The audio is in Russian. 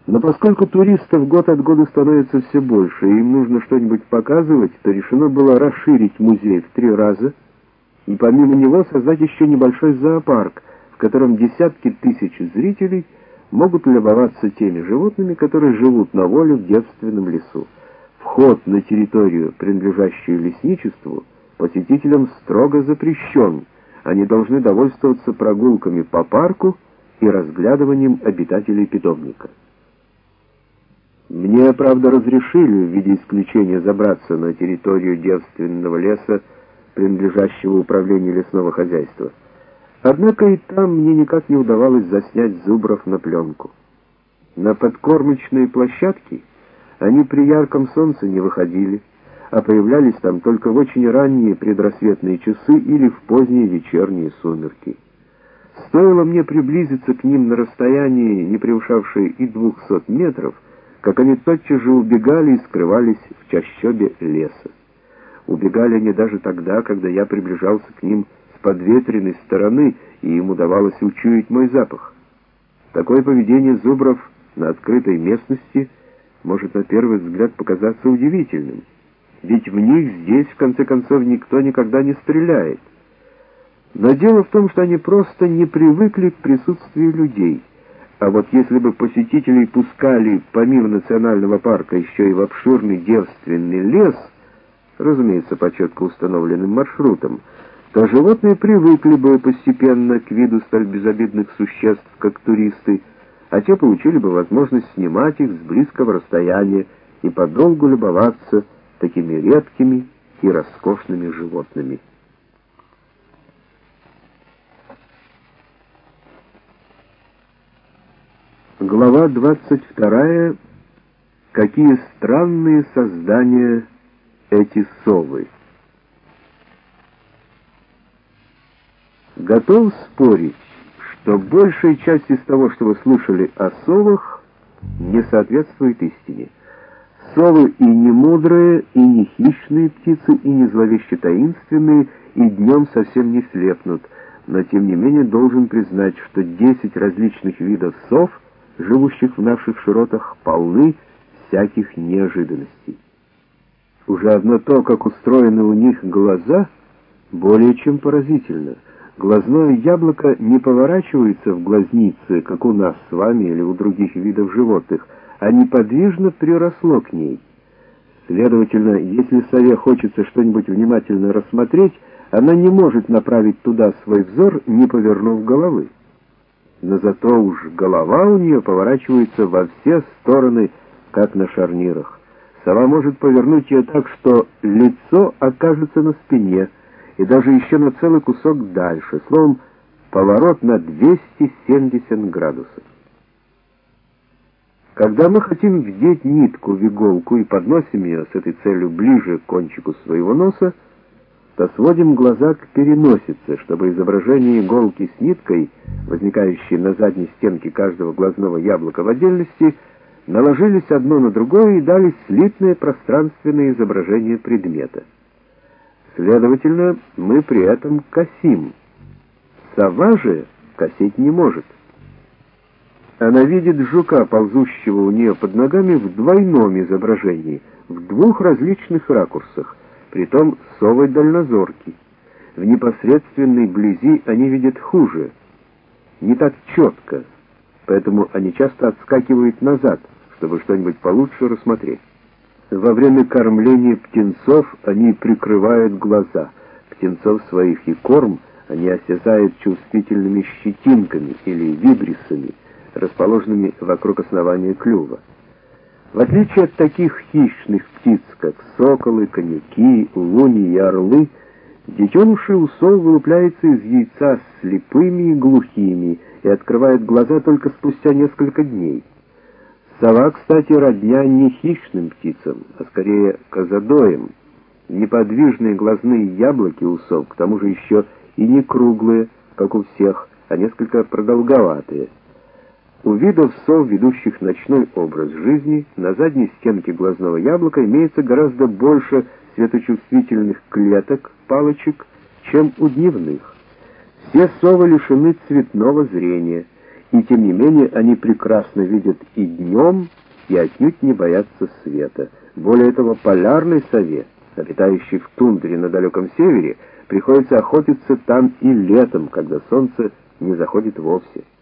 Но поскольку туристов год от года становится все больше, и им нужно что-нибудь показывать, то решено было расширить музей в 3 раза и помимо него создать еще небольшой зоопарк, в котором десятки тысяч зрителей могут любоваться теми животными, которые живут на воле в девственном лесу. Вход на территорию, принадлежащую лесничеству, посетителям строго запрещен. Они должны довольствоваться прогулками по парку и разглядыванием обитателей питомника. Мне, правда, разрешили в виде исключения забраться на территорию девственного леса, принадлежащего управлению лесного хозяйства. Однако и там мне никак не удавалось заснять зубров на пленку. На подкормочные площадки они при ярком солнце не выходили, а появлялись там только в очень ранние предрассветные часы или в поздние вечерние сумерки. Стоило мне приблизиться к ним на расстоянии, не превышавшее и 200 метров, как они тотчас же убегали и скрывались в чащобе леса. Убегали они даже тогда, когда я приближался к ним с подветренной стороны, и им удавалось учуять мой запах. Такое поведение зубров на открытой местности может на первый взгляд показаться удивительным, ведь в них здесь, в конце концов, никто никогда не стреляет. Но дело в том, что они просто не привыкли к присутствию людей. А вот если бы посетителей пускали помимо национального парка еще и в обширный девственный лес, разумеется, по четко установленным маршрутам, то животные привыкли бы постепенно к виду столь безобидных существ, как туристы, а те получили бы возможность снимать их с близкого расстояния и подолгу любоваться такими редкими и роскошными животными. Глава 22. Какие странные создания эти совы. Готов спорить, что большая часть из того, что вы слышали о совах, не соответствует истине. Совы и не мудрые, и не хищные птицы, и не зловеще таинственные, и днем совсем не слепнут, но тем не менее должен признать, что 10 различных видов сов, живущих в наших широтах, полны всяких неожиданностей. Уже одно то, как устроены у них глаза, более чем поразительно. Глазное яблоко не поворачивается в глазнице, как у нас с вами или у других видов животных, а неподвижно приросло к ней. Следовательно, если сове хочется что-нибудь внимательно рассмотреть, она не может направить туда свой взор, не повернув головы. Но зато уж голова у нее поворачивается во все стороны, как на шарнирах. Сова может повернуть ее так, что лицо окажется на спине, и даже еще на целый кусок дальше, словом, поворот на 270 градусов. Когда мы хотим вдеть нитку в иголку и подносим ее с этой целью ближе к кончику своего носа, то сводим глаза к переносице, чтобы изображение иголки с ниткой, возникающие на задней стенке каждого глазного яблока в отдельности, наложились одно на другое и дали слитное пространственное изображение предмета. Следовательно, мы при этом косим. Сова же косить не может. Она видит жука, ползущего у нее под ногами, в двойном изображении, в 2 различных ракурсах, притом совы дальнозорки. В непосредственной близи они видят хуже, не так четко, поэтому они часто отскакивают назад, чтобы что-нибудь получше рассмотреть. Во время кормления птенцов они прикрывают глаза. Птенцов своих и корм они осязают чувствительными щетинками или вибрисами, расположенными вокруг основания клюва. В отличие от таких хищных птиц, как соколы, коньяки, луни и орлы, детеныши у сов вылупляются из яйца слепыми и глухими и открывают глаза только спустя несколько дней. Сова, кстати, родня не хищным птицам, а скорее козадоям. Неподвижные глазные яблоки у сов, к тому же еще и не круглые, как у всех, а несколько продолговатые. У видов сов, ведущих ночной образ жизни, на задней стенке глазного яблока имеется гораздо больше светочувствительных клеток, палочек, чем у дневных. Все совы лишены цветного зрения, и тем не менее они прекрасно видят и днем, и отнюдь не боятся света. Более того, полярной сове, обитающей в тундре на далеком севере, приходится охотиться там и летом, когда солнце не заходит вовсе.